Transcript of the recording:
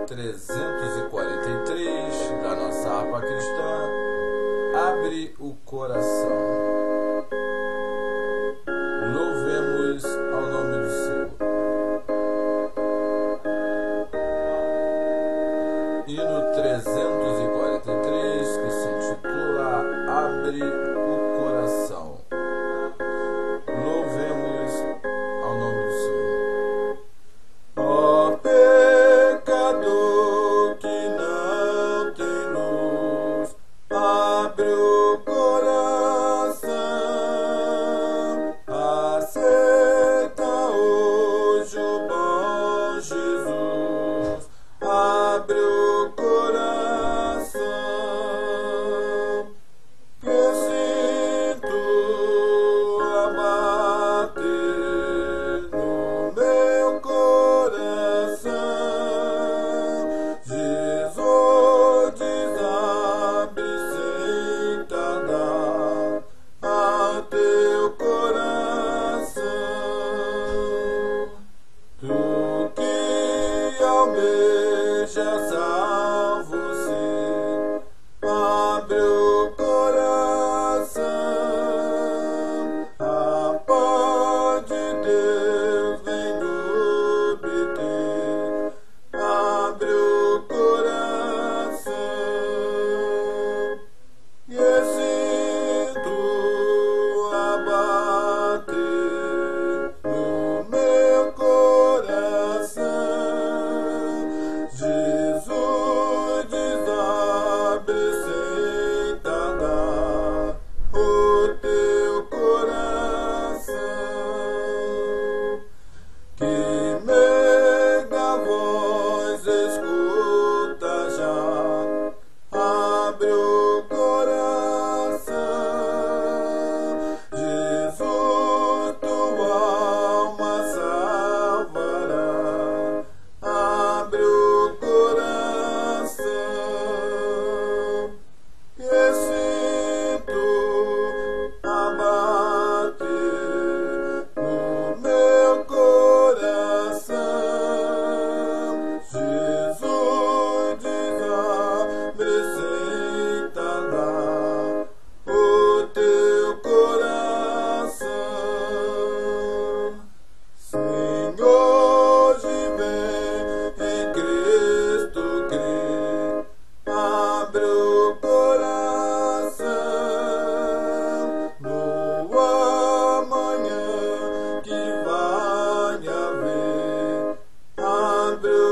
343 da nossa harpa cristã, abre o coração. Louvemos ao nome do Senhor. Hino 343, que se intitula Abre o Coração. Louvemos ao nome do Senhor. Ó pecador que não tem luz, abre o coração, aceita hoje o bom Jesus, abre o coração, que sinto a bater no meu coração. Jesus desabre sem tardar ao teu coração. Tu que almeja salvo ser, abre o coração. A paz de Deus vem do obter, abre o coração. E sinto a bater no meu coração. Jesus desabre sem tardar o teu coração. Que meiga voz escuta já, abre o coração. Jesus, tua alma salvará, abre o coração. Que sinto a bater no meu coração. Jesus desabre sem tardar o teu coração. Senhor, hoje vem em Cristo crer, abre o coração. No amanhã que vai haver, abre